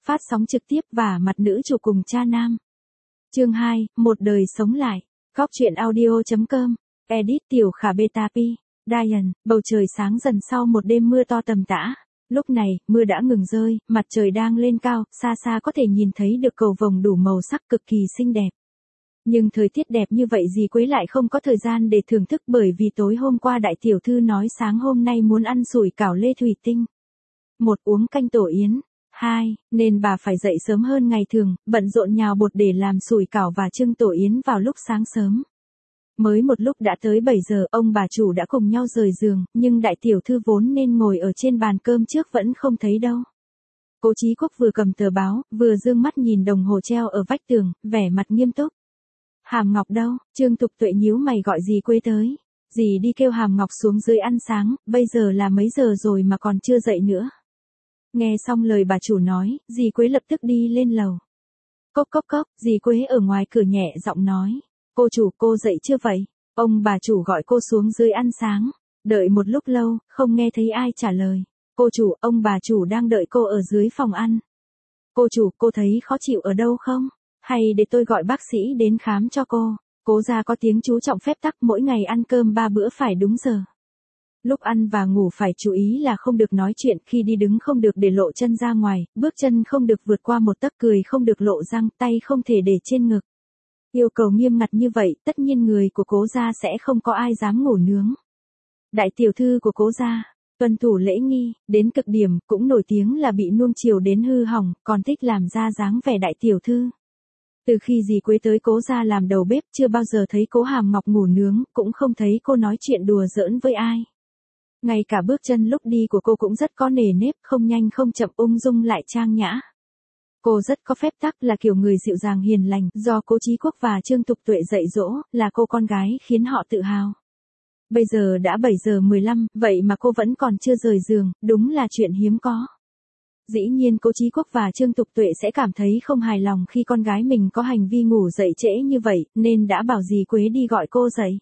phát sóng trực tiếp và mặt nữ chủ cùng cha nam. Chương 2, một đời sống lại. Góc truyện audio.com. Edit Tiểu Khả Beta Pi. Diane, bầu trời sáng dần sau một đêm mưa to tầm tã. Lúc này, mưa đã ngừng rơi, mặt trời đang lên cao, xa xa có thể nhìn thấy được cầu vồng đủ màu sắc cực kỳ xinh đẹp. Nhưng thời tiết đẹp như vậy dì Quế lại không có thời gian để thưởng thức bởi vì tối hôm qua đại tiểu thư nói sáng hôm nay muốn ăn sủi cảo lê thủy tinh. 1. Uống canh tổ yến. 2. Nên bà phải dậy sớm hơn ngày thường, bận rộn nhào bột để làm sủi cảo và trưng tổ yến vào lúc sáng sớm. Mới một lúc đã tới 7 giờ, ông bà chủ đã cùng nhau rời giường, nhưng đại tiểu thư vốn nên ngồi ở trên bàn cơm trước vẫn không thấy đâu. Cố Chí Quốc vừa cầm tờ báo, vừa dương mắt nhìn đồng hồ treo ở vách tường, vẻ mặt nghiêm túc. Hàm Ngọc đâu? Trương Tục Tuệ nhíu mày gọi dì Quế tới. Dì đi kêu Hàm Ngọc xuống dưới ăn sáng, bây giờ là mấy giờ rồi mà còn chưa dậy nữa. Nghe xong lời bà chủ nói, dì Quế lập tức đi lên lầu. Cốc cốc cốc, dì Quế ở ngoài cửa nhẹ giọng nói. Cô chủ, cô dậy chưa vậy? Ông bà chủ gọi cô xuống dưới ăn sáng. Đợi một lúc lâu, không nghe thấy ai trả lời. Cô chủ, ông bà chủ đang đợi cô ở dưới phòng ăn. Cô chủ, cô thấy khó chịu ở đâu không? Hay để tôi gọi bác sĩ đến khám cho cô? Cố gia có tiếng chú trọng phép tắc mỗi ngày ăn cơm 3 bữa phải đúng giờ. Lúc ăn và ngủ phải chú ý là không được nói chuyện, khi đi đứng không được để lộ chân ra ngoài, bước chân không được vượt qua một tấc, cười không được lộ răng, tay không thể để trên ngực. Yêu cầu nghiêm ngặt như vậy, tất nhiên người của Cố gia sẽ không có ai dám ngủ nướng. Đại tiểu thư của Cố gia, tuân thủ lễ nghi, đến cực điểm, cũng nổi tiếng là bị nuông chiều đến hư hỏng, còn thích làm ra dáng vẻ đại tiểu thư. Từ khi dì Quế tới Cố gia làm đầu bếp, chưa bao giờ thấy Cố Hàm Ngọc ngủ nướng, cũng không thấy cô nói chuyện đùa giỡn với ai. Ngay cả bước chân lúc đi của cô cũng rất có nề nếp, không nhanh không chậm, ung dung lại trang nhã. Cô rất có phép tắc, là kiểu người dịu dàng hiền lành, do Cố Chí Quốc và Trương Tục Tuệ dạy dỗ, là cô con gái khiến họ tự hào. Bây giờ đã 7 giờ 15, vậy mà cô vẫn còn chưa rời giường, đúng là chuyện hiếm có. Dĩ nhiên Cố Chí Quốc và Trương Tục Tuệ sẽ cảm thấy không hài lòng khi con gái mình có hành vi ngủ dậy trễ như vậy, nên đã bảo dì Quế đi gọi cô dậy.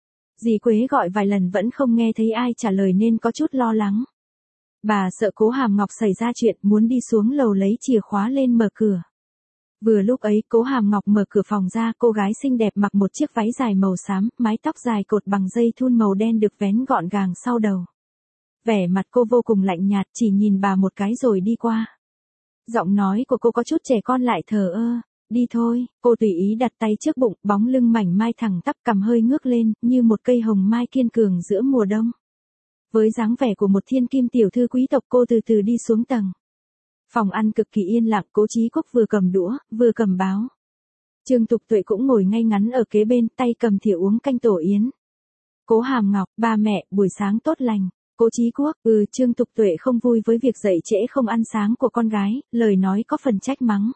Dì Quế gọi vài lần vẫn không nghe thấy ai trả lời nên có chút lo lắng. Bà sợ Cố Hàm Ngọc xảy ra chuyện, muốn đi xuống lầu lấy chìa khóa lên mở cửa. Vừa lúc ấy, Cố Hàm Ngọc mở cửa phòng ra, cô gái xinh đẹp mặc một chiếc váy dài màu xám, mái tóc dài cột bằng dây thun màu đen được vén gọn gàng sau đầu. Vẻ mặt cô vô cùng lạnh nhạt, chỉ nhìn bà một cái rồi đi qua. Giọng nói của cô có chút trẻ con lại thờ ơ. Đi thôi, cô tùy ý đặt tay trước bụng, bóng lưng mảnh mai thẳng tắp, cằm hơi ngước lên, như một cây hồng mai kiên cường giữa mùa đông. Với dáng vẻ của một thiên kim tiểu thư quý tộc, cô từ từ đi xuống tầng. Phòng ăn cực kỳ yên lặng, Cố Chí Quốc vừa cầm đũa, vừa cầm báo. Trương Tục Tuệ cũng ngồi ngay ngắn ở kế bên, tay cầm thìa uống canh tổ yến. Cố Hàm Ngọc, ba mẹ, buổi sáng tốt lành. Cố Chí Quốc, Trương Tục Tuệ không vui với việc dậy trễ không ăn sáng của con gái, lời nói có phần trách mắng.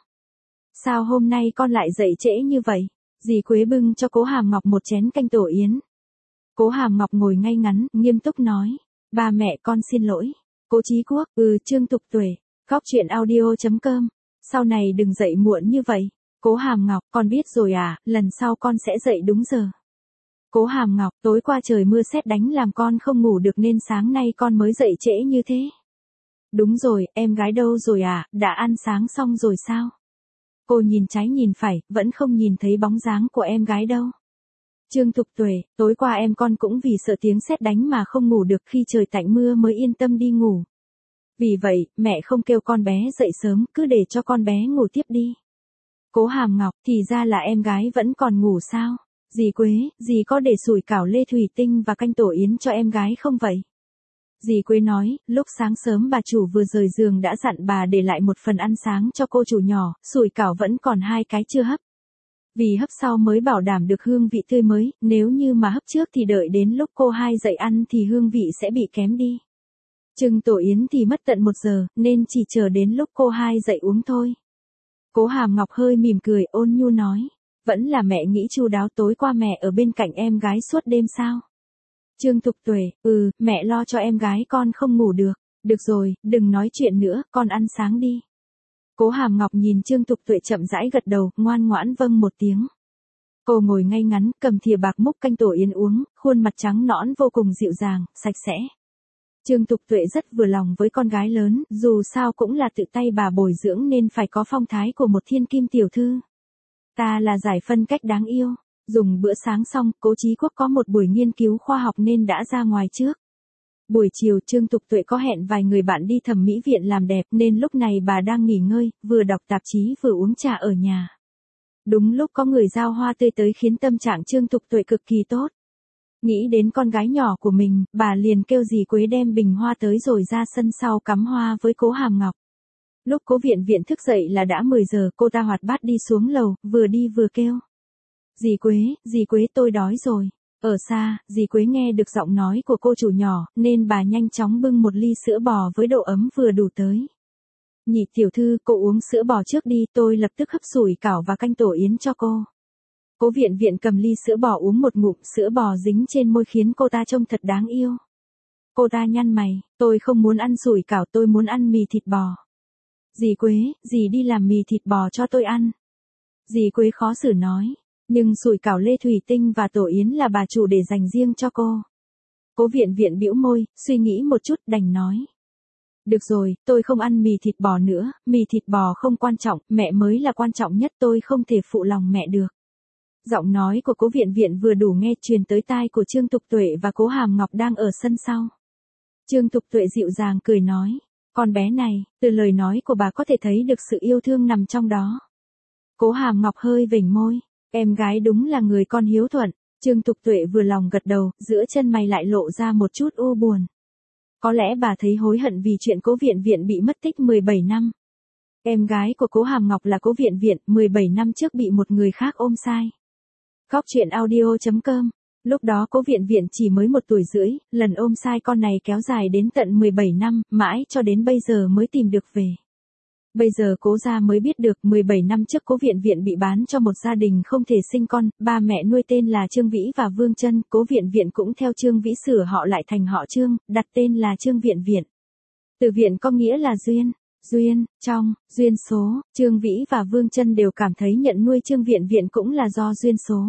Sao hôm nay con lại dậy trễ như vậy? Dì Quế bưng cho Cố Hàm Ngọc một chén canh tổ yến. Cố Hàm Ngọc ngồi ngay ngắn, nghiêm túc nói. Ba mẹ con xin lỗi. Cố Chí Quốc, Trương Tục Tuệ. Góc truyện audio.com. Sau này đừng dậy muộn như vậy. Cố Hàm Ngọc, con biết rồi à, lần sau con sẽ dậy đúng giờ. Cố Hàm Ngọc, tối qua trời mưa sét đánh làm con không ngủ được nên sáng nay con mới dậy trễ như thế. Đúng rồi, em gái đâu rồi à, đã ăn sáng xong rồi sao? Cô nhìn trái nhìn phải, vẫn không nhìn thấy bóng dáng của em gái đâu. Trương Tục Tuệ, tối qua em con cũng vì sợ tiếng sét đánh mà không ngủ được, khi trời tạnh mưa mới yên tâm đi ngủ. Vì vậy, mẹ không kêu con bé dậy sớm, cứ để cho con bé ngủ tiếp đi. Cố Hàm Ngọc, thì ra là em gái vẫn còn ngủ sao? Dì Quế, dì có để sủi cảo lê thủy tinh và canh tổ yến cho em gái không vậy? Dì Quế nói, lúc sáng sớm bà chủ vừa rời giường đã dặn bà để lại một phần ăn sáng cho cô chủ nhỏ, sủi cảo vẫn còn 2 cái chưa hấp. Vì hấp sau mới bảo đảm được hương vị tươi mới, nếu như mà hấp trước thì đợi đến lúc cô hai dậy ăn thì hương vị sẽ bị kém đi. Trưng tổ yến thì mất tận 1 giờ, nên chỉ chờ đến lúc cô hai dậy uống thôi. Cố Hàm Ngọc hơi mỉm cười, ôn nhu nói. Vẫn là mẹ nghĩ chu đáo, tối qua mẹ ở bên cạnh em gái suốt đêm sao? Trương Tục Tuệ, mẹ lo cho em gái con không ngủ được. Được rồi, đừng nói chuyện nữa, con ăn sáng đi. Cố Hàm Ngọc nhìn Trương Tục Tuệ chậm rãi gật đầu, ngoan ngoãn vâng một tiếng. Cô ngồi ngay ngắn, cầm thìa bạc múc canh tổ yến uống, khuôn mặt trắng nõn vô cùng dịu dàng, sạch sẽ. Trương Tục Tuệ rất vừa lòng với con gái lớn, dù sao cũng là tự tay bà bồi dưỡng nên phải có phong thái của một thiên kim tiểu thư. Ta là giải phân cách đáng yêu. Dùng bữa sáng xong, Cố Chí Quốc có một buổi nghiên cứu khoa học nên đã ra ngoài trước. Buổi chiều Trương Tục Tuệ có hẹn vài người bạn đi thẩm mỹ viện làm đẹp nên lúc này bà đang nghỉ ngơi, vừa đọc tạp chí vừa uống trà ở nhà. Đúng lúc có người giao hoa tươi tới khiến tâm trạng Trương Tục Tuệ cực kỳ tốt. Nghĩ đến con gái nhỏ của mình, bà liền kêu dì Quế đem bình hoa tới rồi ra sân sau cắm hoa với Cố Hàm Ngọc. Lúc Cố Viện Viện thức dậy là đã 10 giờ, cô ta hoạt bát đi xuống lầu, vừa đi vừa kêu. Dì Quế tôi đói rồi. Ở xa, dì Quế nghe được giọng nói của cô chủ nhỏ, nên bà nhanh chóng bưng một ly sữa bò với độ ấm vừa đủ tới. Nhị tiểu thư, cô uống sữa bò trước đi, tôi lập tức hấp sủi cảo và canh tổ yến cho cô. Cố Viện Viện cầm ly sữa bò uống một ngụm, sữa bò dính trên môi khiến cô ta trông thật đáng yêu. Cô ta nhăn mày, tôi không muốn ăn sủi cảo, tôi muốn ăn mì thịt bò. Dì Quế, dì đi làm mì thịt bò cho tôi ăn. Dì Quế khó xử nói, nhưng sủi cảo Lê Thủy Tinh và tổ yến là bà chủ để dành riêng cho cô. Cố Viện Viện bĩu môi, suy nghĩ một chút đành nói. Được rồi, tôi không ăn mì thịt bò nữa, mì thịt bò không quan trọng, mẹ mới là quan trọng nhất, tôi không thể phụ lòng mẹ được. Giọng nói của Cố Viện Viện vừa đủ nghe truyền tới tai của Trương Tục Tuệ và Cố Hàm Ngọc đang ở sân sau. Trương Tục Tuệ dịu dàng cười nói, con bé này, từ lời nói của bà có thể thấy được sự yêu thương nằm trong đó. Cố Hàm Ngọc hơi vểnh môi, em gái đúng là người con hiếu thuận. Trương Tục Tuệ vừa lòng gật đầu, giữa chân mày lại lộ ra một chút u buồn. Có lẽ bà thấy hối hận vì chuyện Cố Viện Viện bị mất tích 17 năm. Em gái của Cố Hàm Ngọc là Cố Viện Viện, 17 năm trước bị một người khác ôm sai. Góc truyện audio.com. Lúc đó Cố Viện Viện chỉ mới 1 tuổi rưỡi, lần ôm sai con này kéo dài đến tận 17 năm, mãi cho đến bây giờ mới tìm được về. Bây giờ Cố gia mới biết được 17 năm trước Cố Viện Viện bị bán cho một gia đình không thể sinh con, ba mẹ nuôi tên là Trương Vĩ và Vương Chân, Cố Viện Viện cũng theo Trương Vĩ sửa họ lại thành họ Trương, đặt tên là Trương Viện Viện. Từ viện có nghĩa là duyên, trong, duyên số, Trương Vĩ và Vương Chân đều cảm thấy nhận nuôi Trương Viện Viện cũng là do duyên số.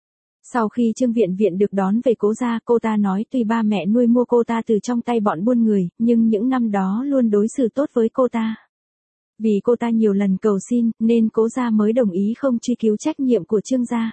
Sau khi Trương Viện Viện được đón về Cố gia, cô ta nói tuy ba mẹ nuôi mua cô ta từ trong tay bọn buôn người, nhưng những năm đó luôn đối xử tốt với cô ta. Vì cô ta nhiều lần cầu xin, nên Cố gia mới đồng ý không truy cứu trách nhiệm của Trương gia.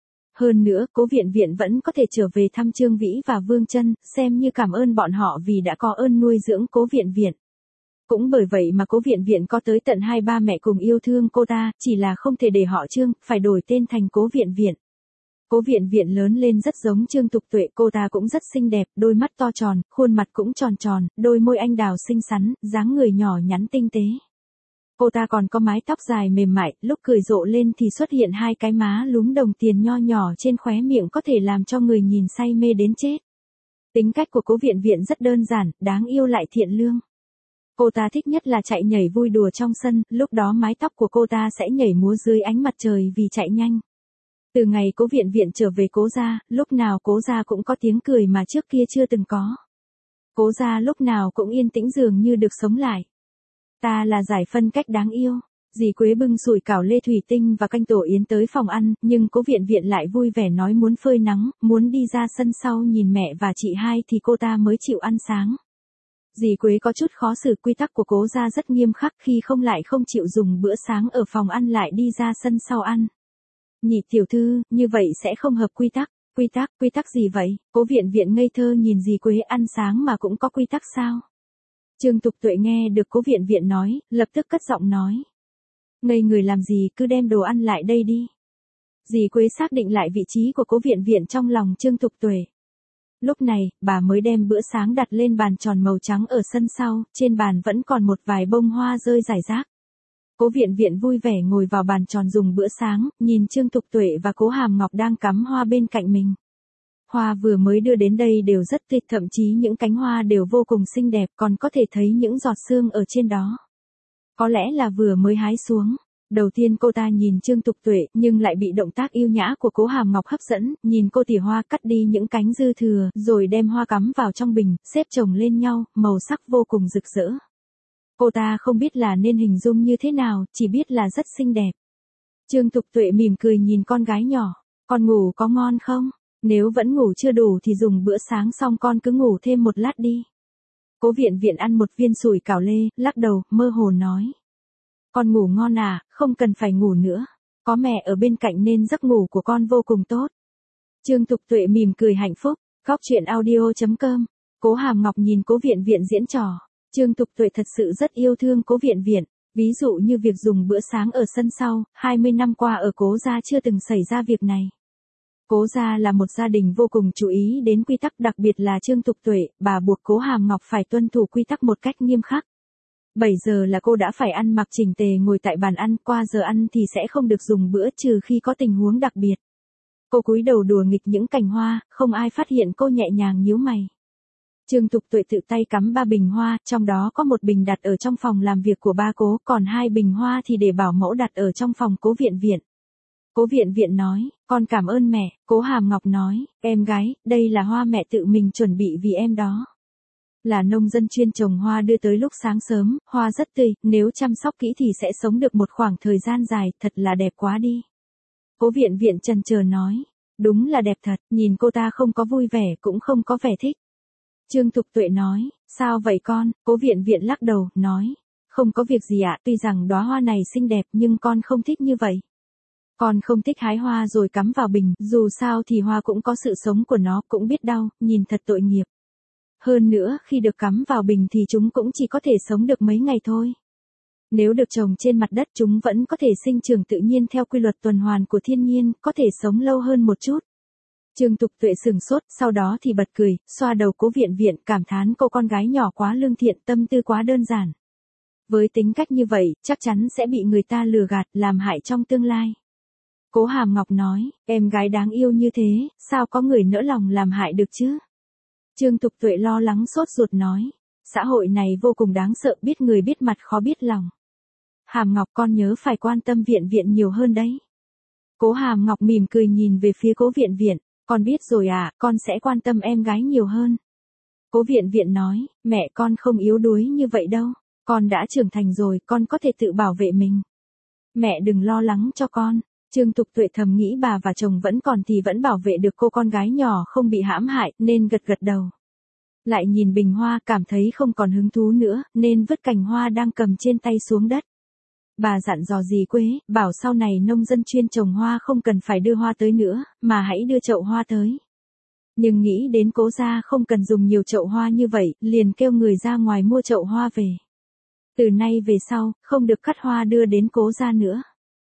Hơn nữa, Cố Viện Viện vẫn có thể trở về thăm Trương Vĩ và Vương Chân, xem như cảm ơn bọn họ vì đã có ơn nuôi dưỡng Cố Viện Viện. Cũng bởi vậy mà Cố Viện Viện có tới tận 2 ba mẹ cùng yêu thương cô ta, chỉ là không thể để họ Trương, phải đổi tên thành Cố Viện Viện. Cố Viện Viện lớn lên rất giống Trương Tục Tuệ, cô ta cũng rất xinh đẹp, đôi mắt to tròn, khuôn mặt cũng tròn tròn, đôi môi anh đào xinh xắn, dáng người nhỏ nhắn tinh tế. Cô ta còn có mái tóc dài mềm mại, lúc cười rộ lên thì xuất hiện 2 cái má lúm đồng tiền nho nhỏ trên khóe miệng có thể làm cho người nhìn say mê đến chết. Tính cách của Cố Viện Viện rất đơn giản, đáng yêu lại thiện lương. Cô ta thích nhất là chạy nhảy vui đùa trong sân, lúc đó mái tóc của cô ta sẽ nhảy múa dưới ánh mặt trời vì chạy nhanh. Từ ngày Cố Viện Viện trở về Cố gia, lúc nào Cố gia cũng có tiếng cười mà trước kia chưa từng có. Cố gia lúc nào cũng yên tĩnh dường như được sống lại. Ta là giải phân cách đáng yêu. Dì Quế bưng sủi cảo Lê Thủy Tinh và canh tổ yến tới phòng ăn, nhưng Cố Viện Viện lại vui vẻ nói muốn phơi nắng, muốn đi ra sân sau nhìn mẹ và chị hai thì cô ta mới chịu ăn sáng. Dì Quế có chút khó xử, quy tắc của Cố gia rất nghiêm khắc, khi không lại không chịu dùng bữa sáng ở phòng ăn lại đi ra sân sau ăn. Nhị tiểu thư, như vậy sẽ không hợp quy tắc. Quy tắc gì vậy? Cố Viện Viện ngây thơ nhìn dì Quế, ăn sáng mà cũng có quy tắc sao? Trương Tục Tuệ nghe được Cố Viện Viện nói, lập tức cất giọng nói. Ngây người làm gì, cứ đem đồ ăn lại đây đi. Dì Quế xác định lại vị trí của Cố Viện Viện trong lòng Trương Tục Tuệ. Lúc này, bà mới đem bữa sáng đặt lên bàn tròn màu trắng ở sân sau, trên bàn vẫn còn một vài bông hoa rơi rải rác. Cố Viện Viện vui vẻ ngồi vào bàn tròn dùng bữa sáng, nhìn Trương Tục Tuệ và Cố Hàm Ngọc đang cắm hoa bên cạnh mình. Hoa vừa mới đưa đến đây đều rất tuyệt, thậm chí những cánh hoa đều vô cùng xinh đẹp, còn có thể thấy những giọt sương ở trên đó. Có lẽ là vừa mới hái xuống. Đầu tiên cô ta nhìn Trương Tục Tuệ, nhưng lại bị động tác yêu nhã của Cố Hàm Ngọc hấp dẫn, nhìn cô tỉa hoa cắt đi những cánh dư thừa, rồi đem hoa cắm vào trong bình, xếp chồng lên nhau, màu sắc vô cùng rực rỡ. Cô ta không biết là nên hình dung như thế nào, chỉ biết là rất xinh đẹp. Trương Tục Tuệ mỉm cười nhìn con gái nhỏ, con ngủ có ngon không? Nếu vẫn ngủ chưa đủ thì dùng bữa sáng xong con cứ ngủ thêm một lát đi. Cố Viện Viện ăn một viên sủi cảo lê, lắc đầu, mơ hồ nói. Con ngủ ngon à, không cần phải ngủ nữa. Có mẹ ở bên cạnh nên giấc ngủ của con vô cùng tốt. Trương Tục Tuệ mỉm cười hạnh phúc. Góc truyện audio.com. Cố Hàm Ngọc nhìn Cố Viện Viện diễn trò. Trương Tục Tuệ thật sự rất yêu thương Cố Viện Viện. Ví dụ như việc dùng bữa sáng ở sân sau, 20 năm qua ở Cố gia chưa từng xảy ra việc này. Cố gia là một gia đình vô cùng chú ý đến quy tắc, đặc biệt là Trương Tục Tuệ, bà buộc Cố Hàm Ngọc phải tuân thủ quy tắc một cách nghiêm khắc. 7 giờ là cô đã phải ăn mặc chỉnh tề ngồi tại bàn ăn, qua giờ ăn thì sẽ không được dùng bữa trừ khi có tình huống đặc biệt. Cô cúi đầu đùa nghịch những cành hoa, không ai phát hiện cô nhẹ nhàng nhíu mày. Trương Tục Tuệ tự tay cắm 3 bình hoa, trong đó có một bình đặt ở trong phòng làm việc của ba Cố, còn 2 bình hoa thì để bảo mẫu đặt ở trong phòng Cố Viện Viện. Cố Viện Viện nói, con cảm ơn mẹ. Cố Hàm Ngọc nói, em gái, đây là hoa mẹ tự mình chuẩn bị vì em đó. Là nông dân chuyên trồng hoa đưa tới lúc sáng sớm, hoa rất tươi, nếu chăm sóc kỹ thì sẽ sống được một khoảng thời gian dài, thật là đẹp quá đi. Cố Viện Viện chần chờ nói, đúng là đẹp thật, nhìn cô ta không có vui vẻ cũng không có vẻ thích. Trương Tục Tuệ nói, sao vậy con? Cố Viện Viện lắc đầu, nói, không có việc gì ạ, tuy rằng đóa hoa này xinh đẹp nhưng con không thích như vậy. Con không thích hái hoa rồi cắm vào bình, dù sao thì hoa cũng có sự sống của nó, cũng biết đau, nhìn thật tội nghiệp. Hơn nữa, khi được cắm vào bình thì chúng cũng chỉ có thể sống được mấy ngày thôi. Nếu được trồng trên mặt đất chúng vẫn có thể sinh trưởng tự nhiên theo quy luật tuần hoàn của thiên nhiên, có thể sống lâu hơn một chút. Trương Tục Tuệ sửng sốt, sau đó thì bật cười, xoa đầu Cố Viện Viện, cảm thán cô con gái nhỏ quá lương thiện, tâm tư quá đơn giản. Với tính cách như vậy, chắc chắn sẽ bị người ta lừa gạt, làm hại trong tương lai. Cố Hàm Ngọc nói, em gái đáng yêu như thế, sao có người nỡ lòng làm hại được chứ? Trương Tục Tuệ lo lắng sốt ruột nói, xã hội này vô cùng đáng sợ, biết người biết mặt khó biết lòng. Hàm Ngọc, con nhớ phải quan tâm Viện Viện nhiều hơn đấy. Cố Hàm Ngọc mỉm cười nhìn về phía Cố Viện Viện, con biết rồi à, con sẽ quan tâm em gái nhiều hơn. Cố Viện Viện nói, mẹ con không yếu đuối như vậy đâu, con đã trưởng thành rồi, con có thể tự bảo vệ mình. Mẹ đừng lo lắng cho con. Trương Tục Tuệ thầm nghĩ bà và chồng vẫn còn thì vẫn bảo vệ được cô con gái nhỏ không bị hãm hại, nên gật gật đầu. Lại nhìn bình hoa, cảm thấy không còn hứng thú nữa, nên vứt cành hoa đang cầm trên tay xuống đất. Bà dặn dò dì Quế, bảo sau này nông dân chuyên trồng hoa không cần phải đưa hoa tới nữa, mà hãy đưa chậu hoa tới. Nhưng nghĩ đến Cố gia không cần dùng nhiều chậu hoa như vậy, liền kêu người ra ngoài mua chậu hoa về. Từ nay về sau, không được cắt hoa đưa đến Cố gia nữa.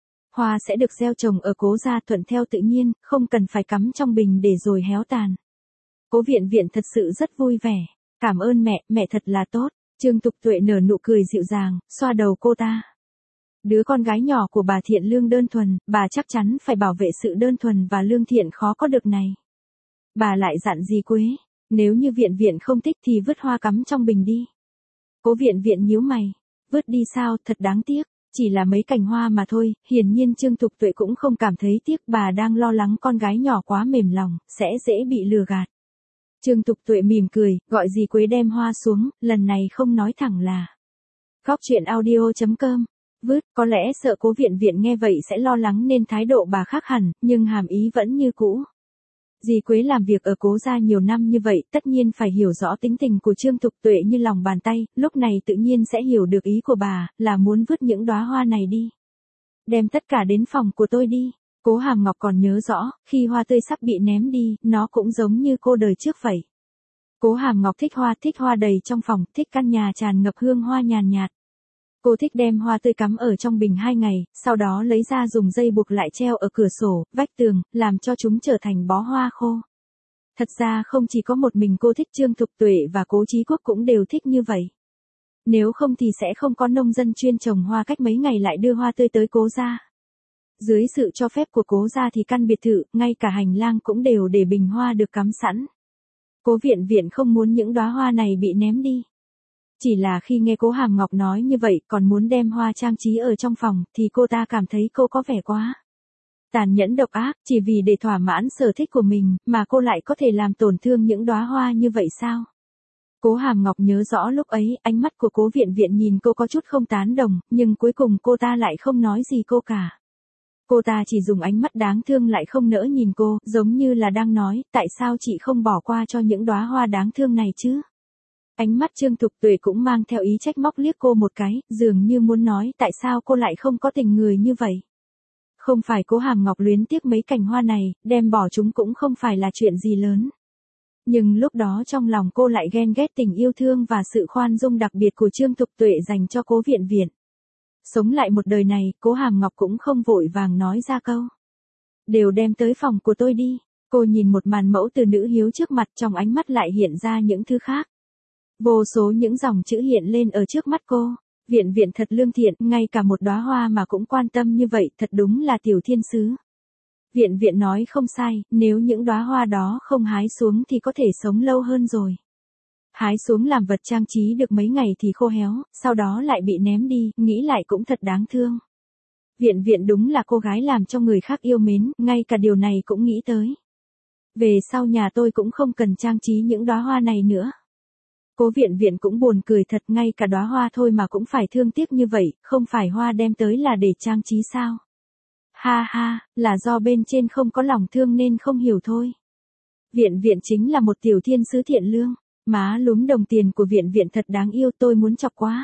Hoa sẽ được gieo trồng ở Cố gia thuận theo tự nhiên, không cần phải cắm trong bình để rồi héo tàn. Cố Viện Viện thật sự rất vui vẻ. Cảm ơn mẹ, mẹ thật là tốt. Trương Tục Tuệ nở nụ cười dịu dàng, xoa đầu cô ta. Đứa con gái nhỏ của bà thiện lương đơn thuần, bà chắc chắn phải bảo vệ sự đơn thuần và lương thiện khó có được này. Bà lại dặn dì Quế, nếu như Viện Viện không thích thì vứt hoa cắm trong bình đi. Cố Viện Viện nhíu mày, vứt đi sao, thật đáng tiếc. Chỉ là mấy cành hoa mà thôi, hiển nhiên Trương Tục Tuệ cũng không cảm thấy tiếc, bà đang lo lắng con gái nhỏ quá mềm lòng, sẽ dễ bị lừa gạt. Trương Tục Tuệ mỉm cười, gọi dì Quế đem hoa xuống, lần này không nói thẳng là. Góc truyện audio.com. Vứt, có lẽ sợ Cố Viện Viện nghe vậy sẽ lo lắng nên thái độ bà khác hẳn, nhưng hàm ý vẫn như cũ. Dì Quế làm việc ở Cố gia nhiều năm như vậy, tất nhiên phải hiểu rõ tính tình của Trương Tục Tuệ như lòng bàn tay, lúc này tự nhiên sẽ hiểu được ý của bà, là muốn vứt những đóa hoa này đi. Đem tất cả đến phòng của tôi đi. Cố Hàm Ngọc còn nhớ rõ, khi hoa tươi sắp bị ném đi, nó cũng giống như cô đời trước vậy. Cố Hàm Ngọc thích hoa đầy trong phòng, thích căn nhà tràn ngập hương hoa nhàn nhạt. Cô thích đem hoa tươi cắm ở trong bình 2 ngày, sau đó lấy ra dùng dây buộc lại treo ở cửa sổ, vách tường, làm cho chúng trở thành bó hoa khô. Thật ra không chỉ có một mình cô thích, Trương Tục Tuệ và Cố Chí Quốc cũng đều thích như vậy. Nếu không thì sẽ không có nông dân chuyên trồng hoa cách mấy ngày lại đưa hoa tươi tới Cố gia. Dưới sự cho phép của Cố gia thì căn biệt thự, ngay cả hành lang cũng đều để bình hoa được cắm sẵn. Cố Viện Viện không muốn những đóa hoa này bị ném đi. Chỉ là khi nghe Cố Hàm Ngọc nói như vậy, còn muốn đem hoa trang trí ở trong phòng, thì cô ta cảm thấy cô có vẻ quá tàn nhẫn độc ác, chỉ vì để thỏa mãn sở thích của mình, mà cô lại có thể làm tổn thương những đóa hoa như vậy sao? Cố Hàm Ngọc nhớ rõ lúc ấy, ánh mắt của Cố Viện Viện nhìn cô có chút không tán đồng, nhưng cuối cùng cô ta lại không nói gì cô cả. Cô ta chỉ dùng ánh mắt đáng thương lại không nỡ nhìn cô, giống như là đang nói, tại sao chị không bỏ qua cho những đóa hoa đáng thương này chứ? Ánh mắt Trương Thục Tuệ cũng mang theo ý trách móc liếc cô một cái, dường như muốn nói tại sao cô lại không có tình người như vậy. Không phải Cố Hàm Ngọc luyến tiếc mấy cành hoa này, đem bỏ chúng cũng không phải là chuyện gì lớn. Nhưng lúc đó trong lòng cô lại ghen ghét tình yêu thương và sự khoan dung đặc biệt của Trương Thục Tuệ dành cho Cố Viện Viện. Sống lại một đời này, Cố Hàm Ngọc cũng không vội vàng nói ra câu. Đều đem tới phòng của tôi đi. Cô nhìn một màn mẫu từ nữ hiếu trước mặt, trong ánh mắt lại hiện ra những thứ khác. Vô số những dòng chữ hiện lên ở trước mắt cô. Viện Viện thật lương thiện, ngay cả một đóa hoa mà cũng quan tâm như vậy, thật đúng là tiểu thiên sứ. Viện Viện nói không sai, nếu những đóa hoa đó không hái xuống thì có thể sống lâu hơn rồi. Hái xuống làm vật trang trí được mấy ngày thì khô héo, sau đó lại bị ném đi, nghĩ lại cũng thật đáng thương. Viện Viện đúng là cô gái làm cho người khác yêu mến, ngay cả điều này cũng nghĩ tới. Về sau nhà tôi cũng không cần trang trí những đóa hoa này nữa. Cố Viện Viện cũng buồn cười thật, ngay cả đóa hoa thôi mà cũng phải thương tiếc như vậy, không phải hoa đem tới là để trang trí sao? Ha ha, là do bên trên không có lòng thương nên không hiểu thôi. Viện Viện chính là một tiểu thiên sứ thiện lương, má lúm đồng tiền của Viện Viện thật đáng yêu, tôi muốn chọc quá.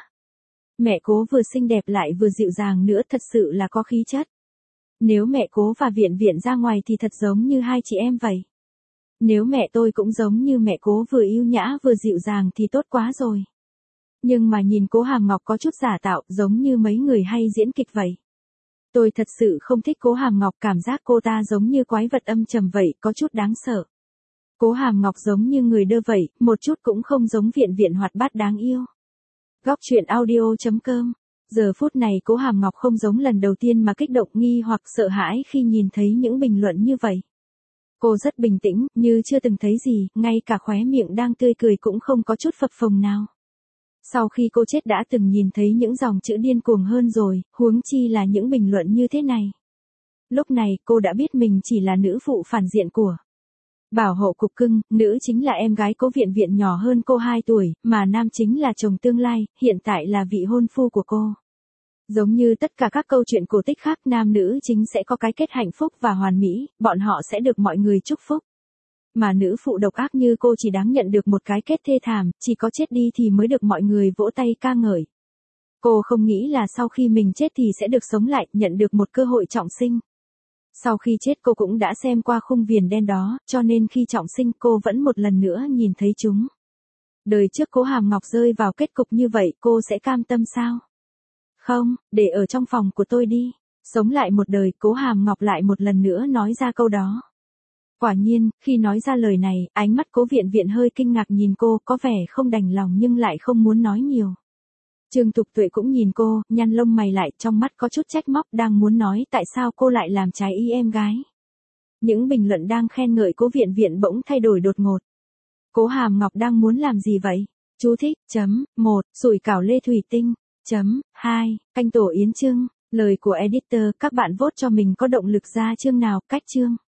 Mẹ Cố vừa xinh đẹp lại vừa dịu dàng nữa, thật sự là có khí chất. Nếu mẹ Cố và Viện Viện ra ngoài thì thật giống như hai chị em vậy. Nếu mẹ tôi cũng giống như mẹ Cố, vừa yêu nhã vừa dịu dàng thì tốt quá rồi. Nhưng mà nhìn Cố Hàm Ngọc có chút giả tạo, giống như mấy người hay diễn kịch vậy. Tôi thật sự không thích Cố Hàm Ngọc, cảm giác cô ta giống như quái vật âm trầm vậy, có chút đáng sợ. Cố Hàm Ngọc giống như người đơ vậy, một chút cũng không giống Viện Viện hoạt bát đáng yêu. Góc truyện audio.com. Giờ phút này Cố Hàm Ngọc không giống lần đầu tiên mà kích động, nghi hoặc sợ hãi khi nhìn thấy những bình luận như vậy. Cô rất bình tĩnh, như chưa từng thấy gì, ngay cả khóe miệng đang tươi cười cũng không có chút phập phồng nào. Sau khi cô chết đã từng nhìn thấy những dòng chữ điên cuồng hơn rồi, huống chi là những bình luận như thế này. Lúc này cô đã biết mình chỉ là nữ phụ phản diện của Bảo Hộ Cục Cưng. Nữ chính là em gái Cố Viện Viện nhỏ hơn cô 2 tuổi, mà nam chính là chồng tương lai, hiện tại là vị hôn phu của cô. Giống như tất cả các câu chuyện cổ tích khác, nam nữ chính sẽ có cái kết hạnh phúc và hoàn mỹ, bọn họ sẽ được mọi người chúc phúc. Mà nữ phụ độc ác như cô chỉ đáng nhận được một cái kết thê thảm, chỉ có chết đi thì mới được mọi người vỗ tay ca ngợi. Cô không nghĩ là sau khi mình chết thì sẽ được sống lại, nhận được một cơ hội trọng sinh. Sau khi chết cô cũng đã xem qua khung viền đen đó, cho nên khi trọng sinh cô vẫn một lần nữa nhìn thấy chúng. Đời trước Cố Hàm Ngọc rơi vào kết cục như vậy, cô sẽ cam tâm sao? Không, để ở trong phòng của tôi đi. Sống lại một đời, Cố Hàm Ngọc lại một lần nữa nói ra câu đó. Quả nhiên, khi nói ra lời này, ánh mắt Cố Viện Viện hơi kinh ngạc nhìn cô, có vẻ không đành lòng nhưng lại không muốn nói nhiều. Trương Thục Tuệ cũng nhìn cô, nhăn lông mày lại, trong mắt có chút trách móc, đang muốn nói tại sao cô lại làm trái ý em gái. Những bình luận đang khen ngợi Cố Viện Viện bỗng thay đổi đột ngột. Cố Hàm Ngọc đang muốn làm gì vậy? Chú thích, 1, sủi cảo lê thủy tinh, 2, canh tổ yến trưng. Lời của editor, các bạn vote cho mình có động lực ra chương nào, cách chương.